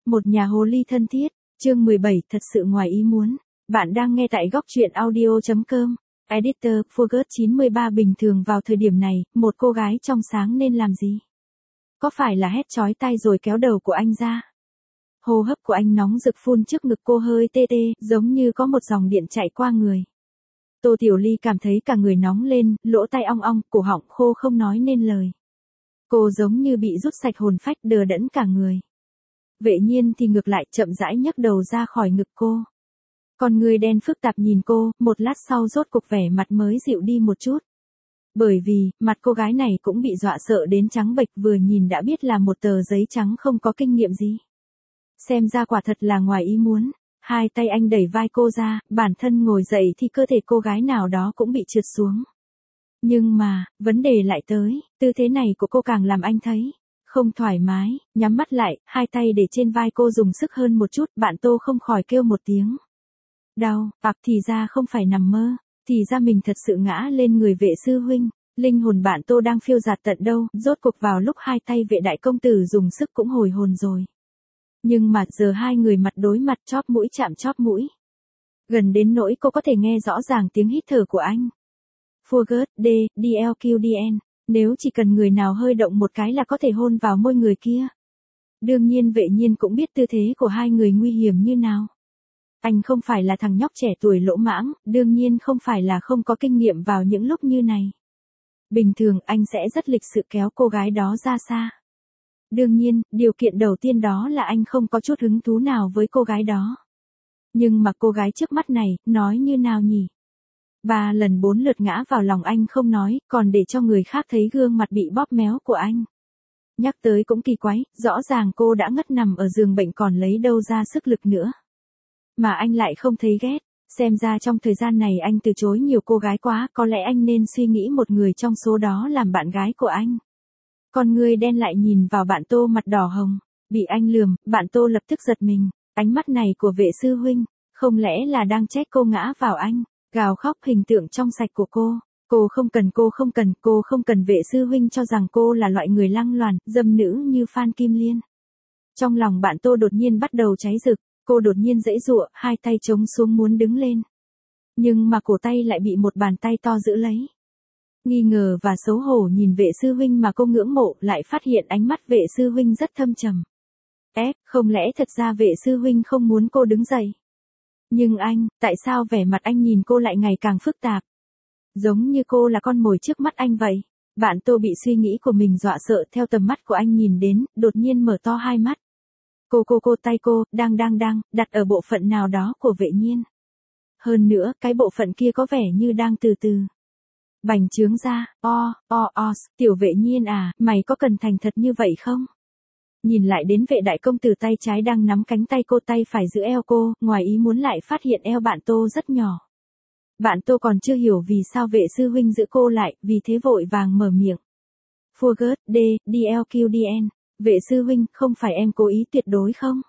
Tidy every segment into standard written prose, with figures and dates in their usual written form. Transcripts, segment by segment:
Một nhà hồ ly thân thiết, chương 17, thật sự ngoài ý muốn. Bạn đang nghe tại góc truyện audio.com. Editor, Forget 93 bình thường vào thời điểm này, một cô gái trong sáng nên làm gì? Có phải là hét chói tai rồi kéo đầu của anh ra? Hô hấp của anh nóng rực phun trước ngực cô hơi tê tê, giống như có một dòng điện chạy qua người. Tô Tiểu Ly cảm thấy cả người nóng lên, lỗ tai ong ong, cổ họng khô không nói nên lời. Cô giống như bị rút sạch hồn phách, đờ đẫn cả người. Vệ Nhiên thì ngược lại chậm rãi nhấc đầu ra khỏi ngực cô. Con người đen phức tạp nhìn cô, một lát sau rốt cục vẻ mặt mới dịu đi một chút. Bởi vì, mặt cô gái này cũng bị dọa sợ đến trắng bệch, vừa nhìn đã biết là một tờ giấy trắng không có kinh nghiệm gì. Xem ra quả thật là ngoài ý muốn. Hai tay anh đẩy vai cô ra, bản thân ngồi dậy thì cơ thể cô gái nào đó cũng bị trượt xuống. Nhưng mà, vấn đề lại tới, tư thế này của cô càng làm anh thấy không thoải mái, nhắm mắt lại, hai tay để trên vai cô dùng sức hơn một chút, bạn Tô không khỏi kêu một tiếng. Đau, thì ra không phải nằm mơ, thì ra mình thật sự ngã lên người vệ sư huynh, linh hồn bạn Tô đang phiêu dạt tận đâu, rốt cuộc vào lúc hai tay vệ đại công tử dùng sức cũng hồi hồn rồi. Nhưng mà giờ hai người mặt đối mặt, chóp mũi chạm chóp mũi. Gần đến nỗi cô có thể nghe rõ ràng tiếng hít thở của anh. Forget, DLQDN, nếu chỉ cần người nào hơi động một cái là có thể hôn vào môi người kia. Đương nhiên Vệ Nhiên cũng biết tư thế của hai người nguy hiểm như nào. Anh không phải là thằng nhóc trẻ tuổi lỗ mãng, đương nhiên không phải là không có kinh nghiệm vào những lúc như này. Bình thường anh sẽ rất lịch sự kéo cô gái đó ra xa. Đương nhiên, điều kiện đầu tiên đó là anh không có chút hứng thú nào với cô gái đó. Nhưng mà cô gái trước mắt này, nói như nào nhỉ? 3 lần 4 lượt ngã vào lòng anh không nói, còn để cho người khác thấy gương mặt bị bóp méo của anh. Nhắc tới cũng kỳ quái, rõ ràng cô đã ngất nằm ở giường bệnh còn lấy đâu ra sức lực nữa. Mà anh lại không thấy ghét, xem ra trong thời gian này anh từ chối nhiều cô gái quá, có lẽ anh nên suy nghĩ một người trong số đó làm bạn gái của anh. Con người đen lại nhìn vào bạn Tô mặt đỏ hồng, bị anh lườm, bạn Tô lập tức giật mình, ánh mắt này của vệ sư huynh, không lẽ là đang trách cô ngã vào anh, gào khóc hình tượng trong sạch của cô không cần vệ sư huynh cho rằng cô là loại người lăng loàn, dâm nữ như Phan Kim Liên. Trong lòng bạn Tô đột nhiên bắt đầu cháy rực, cô đột nhiên giãy giụa, hai tay chống xuống muốn đứng lên. Nhưng mà cổ tay lại bị một bàn tay to giữ lấy. Nghi ngờ và xấu hổ nhìn vệ sư huynh mà cô ngưỡng mộ, lại phát hiện ánh mắt vệ sư huynh rất thâm trầm. Không lẽ thật ra vệ sư huynh không muốn cô đứng dậy? Nhưng anh, tại sao vẻ mặt anh nhìn cô lại ngày càng phức tạp? Giống như cô là con mồi trước mắt anh vậy. Bạn Tô bị suy nghĩ của mình dọa sợ, theo tầm mắt của anh nhìn đến, đột nhiên mở to hai mắt. Tay cô, đang, đặt ở bộ phận nào đó của Vệ Nhiên. Hơn nữa, cái bộ phận kia có vẻ như đang từ từ bành trướng ra. Tiểu Vệ Nhiên à, mày có cần thành thật như vậy không? Nhìn lại đến vệ đại công tử tay trái đang nắm cánh tay cô, tay phải giữ eo cô, ngoài ý muốn lại phát hiện eo bạn Tô rất nhỏ. Bạn Tô còn chưa hiểu vì sao vệ sư huynh giữ cô lại, vì thế vội vàng mở miệng. Forget, DLQDN, vệ sư huynh, không phải em cố ý tuyệt đối không?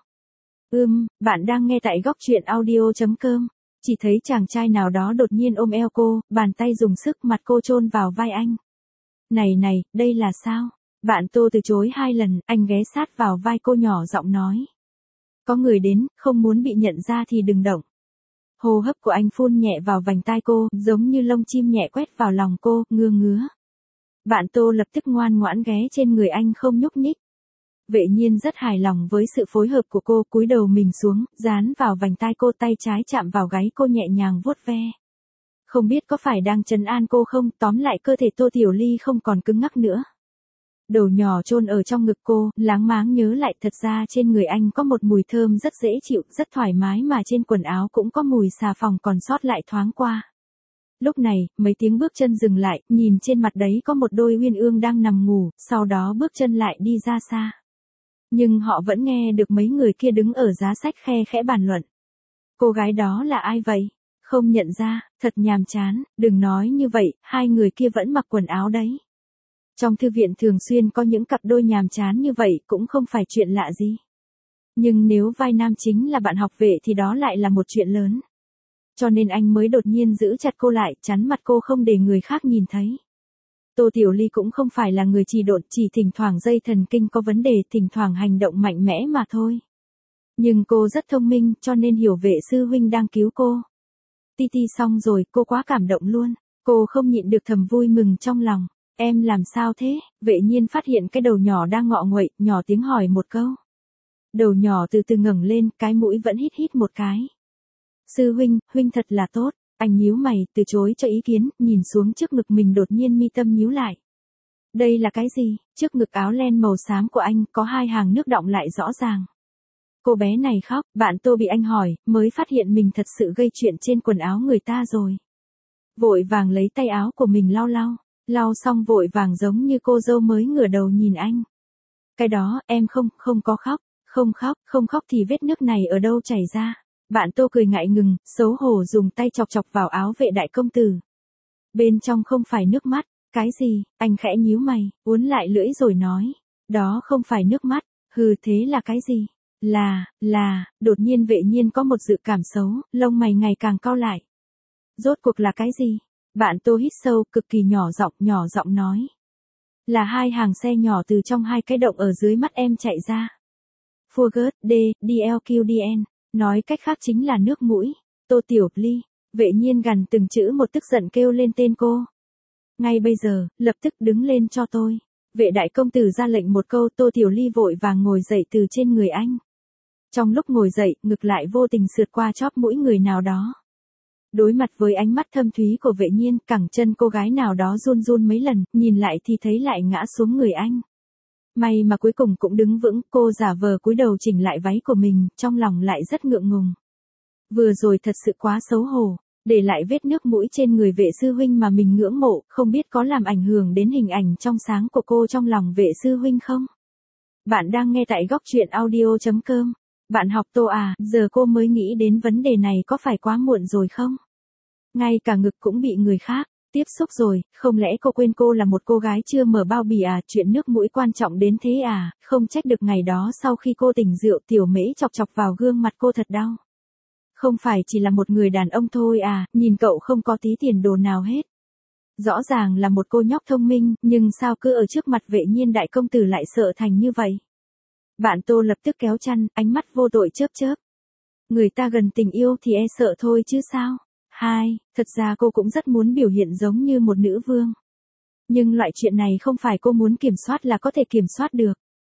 Bạn đang nghe tại góc truyện audio.com. Chỉ thấy chàng trai nào đó đột nhiên ôm eo cô, bàn tay dùng sức, mặt cô chôn vào vai anh. Này, đây là sao? Bạn Tô từ chối 2 lần, anh ghé sát vào vai cô nhỏ giọng nói. Có người đến, không muốn bị nhận ra thì đừng động. Hô hấp của anh phun nhẹ vào vành tai cô, giống như lông chim nhẹ quét vào lòng cô, ngứa. Bạn Tô lập tức ngoan ngoãn ghé trên người anh không nhúc nhích. Vệ Nhiên rất hài lòng với sự phối hợp của cô, cúi đầu mình xuống, dán vào vành tai cô, tay trái chạm vào gáy cô nhẹ nhàng vuốt ve. Không biết có phải đang trấn an cô không, tóm lại cơ thể Tô Tiểu Ly không còn cứng ngắc nữa. Đầu nhỏ chôn ở trong ngực cô, láng máng nhớ lại thật ra trên người anh có một mùi thơm rất dễ chịu, rất thoải mái mà trên quần áo cũng có mùi xà phòng còn sót lại thoáng qua. Lúc này, mấy tiếng bước chân dừng lại, nhìn trên mặt đấy có một đôi uyên ương đang nằm ngủ, sau đó bước chân lại đi ra xa. Nhưng họ vẫn nghe được mấy người kia đứng ở giá sách khe khẽ bàn luận. Cô gái đó là ai vậy? Không nhận ra, thật nhàm chán, đừng nói như vậy, hai người kia vẫn mặc quần áo đấy. Trong thư viện thường xuyên có những cặp đôi nhàm chán như vậy cũng không phải chuyện lạ gì. Nhưng nếu vai nam chính là bạn học vệ thì đó lại là một chuyện lớn. Cho nên anh mới đột nhiên giữ chặt cô lại, chắn mặt cô không để người khác nhìn thấy. Tô Tiểu Ly cũng không phải là người trì độn, chỉ thỉnh thoảng dây thần kinh có vấn đề, thỉnh thoảng hành động mạnh mẽ mà thôi. Nhưng cô rất thông minh cho nên hiểu vệ sư huynh đang cứu cô. Ti ti xong rồi, cô quá cảm động luôn. Cô không nhịn được thầm vui mừng trong lòng. Em làm sao thế? Vệ nhiên phát hiện cái đầu nhỏ đang ngọ nguậy, nhỏ tiếng hỏi một câu. Đầu nhỏ từ từ ngẩng lên, cái mũi vẫn hít hít một cái. Sư huynh, huynh thật là tốt. Anh nhíu mày, từ chối cho ý kiến, nhìn xuống trước ngực mình đột nhiên mi tâm nhíu lại. Đây là cái gì? Trước ngực áo len màu xám của anh có hai hàng nước đọng lại rõ ràng. Cô bé này khóc, bạn Tô bị anh hỏi, mới phát hiện mình thật sự gây chuyện trên quần áo người ta rồi. Vội vàng lấy tay áo của mình lau lau, lau xong vội vàng giống như cô dâu mới ngửa đầu nhìn anh. Cái đó, em không có khóc, không khóc thì vết nước này ở đâu chảy ra. Bạn Tô cười ngại ngùng, xấu hổ dùng tay chọc chọc vào áo vệ đại công tử. Bên trong không phải nước mắt, cái gì, anh khẽ nhíu mày, uốn lại lưỡi rồi nói. Đó không phải nước mắt, hừ thế là cái gì? Đột nhiên vệ nhiên có một dự cảm xấu, lông mày ngày càng cau lại. Rốt cuộc là cái gì? Bạn Tô hít sâu, cực kỳ nhỏ giọng nói. Là hai hàng xe nhỏ từ trong hai cái động ở dưới mắt em chạy ra. Forget, DLQDN, nói cách khác chính là nước mũi. Tô Tiểu Ly, vệ nhiên gằn từng chữ một tức giận kêu lên tên cô. Ngay bây giờ, lập tức đứng lên cho tôi. Vệ đại công tử ra lệnh một câu, Tô Tiểu Ly vội vàng ngồi dậy từ trên người anh. Trong lúc ngồi dậy, ngực lại vô tình sượt qua chóp mũi người nào đó. Đối mặt với ánh mắt thâm thúy của vệ nhiên, cẳng chân cô gái nào đó run run mấy lần, nhìn lại thì thấy lại ngã xuống người anh. May mà cuối cùng cũng đứng vững, cô giả vờ cúi đầu chỉnh lại váy của mình, trong lòng lại rất ngượng ngùng. Vừa rồi thật sự quá xấu hổ, để lại vết nước mũi trên người vệ sư huynh mà mình ngưỡng mộ, không biết có làm ảnh hưởng đến hình ảnh trong sáng của cô trong lòng vệ sư huynh không? Bạn đang nghe tại góc truyện audio.com. Bạn học Tô à, giờ cô mới nghĩ đến vấn đề này có phải quá muộn rồi không? Ngay cả ngực cũng bị người khác tiếp xúc rồi, không lẽ cô quên cô là một cô gái chưa mở bao bì à, chuyện nước mũi quan trọng đến thế à, không trách được ngày đó sau khi cô tỉnh rượu tiểu mễ chọc chọc vào gương mặt cô thật đau. Không phải chỉ là một người đàn ông thôi à, nhìn cậu không có tí tiền đồ nào hết. Rõ ràng là một cô nhóc thông minh, nhưng sao cứ ở trước mặt vệ nhiên đại công tử lại sợ thành như vậy? Bạn Tô lập tức kéo chăn, ánh mắt vô tội chớp chớp. Người ta gần tình yêu thì e sợ thôi chứ sao? Thật ra cô cũng rất muốn biểu hiện giống như một nữ vương. Nhưng loại chuyện này không phải cô muốn kiểm soát là có thể kiểm soát được.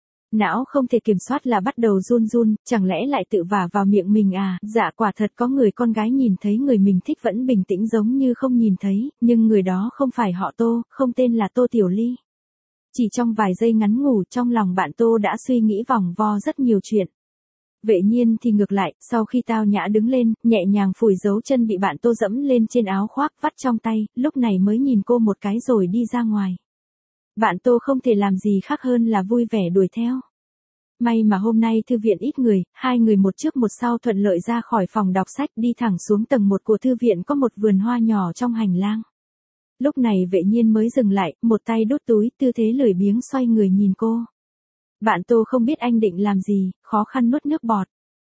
Não không thể kiểm soát là bắt đầu run run, chẳng lẽ lại tự vả vào miệng mình à? Dạ quả thật có người con gái nhìn thấy người mình thích vẫn bình tĩnh giống như không nhìn thấy, nhưng người đó không phải họ Tô, không tên là Tô Tiểu Ly. Chỉ trong vài giây ngắn ngủi trong lòng bạn Tô đã suy nghĩ vòng vo rất nhiều chuyện. Vệ nhiên thì ngược lại, sau khi tao nhã đứng lên, nhẹ nhàng phủi dấu chân bị bạn Tô dẫm lên trên áo khoác vắt trong tay, lúc này mới nhìn cô một cái rồi đi ra ngoài. Bạn Tô không thể làm gì khác hơn là vui vẻ đuổi theo. May mà hôm nay thư viện ít người, hai người một trước một sau thuận lợi ra khỏi phòng đọc sách đi thẳng xuống tầng 1 của thư viện có một vườn hoa nhỏ trong hành lang. Lúc này vệ nhiên mới dừng lại, một tay đút túi, tư thế lười biếng xoay người nhìn cô. Bạn Tô không biết anh định làm gì, khó khăn nuốt nước bọt.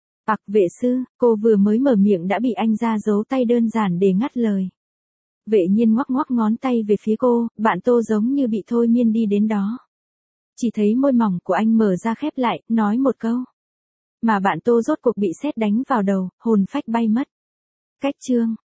Vệ sư, cô vừa mới mở miệng đã bị anh ra dấu tay đơn giản để ngắt lời. Vệ nhiên ngoắc ngoắc ngón tay về phía cô, bạn Tô giống như bị thôi miên đi đến đó. Chỉ thấy môi mỏng của anh mở ra khép lại, nói một câu. Mà bạn Tô rốt cuộc bị sét đánh vào đầu, hồn phách bay mất. Cách chương.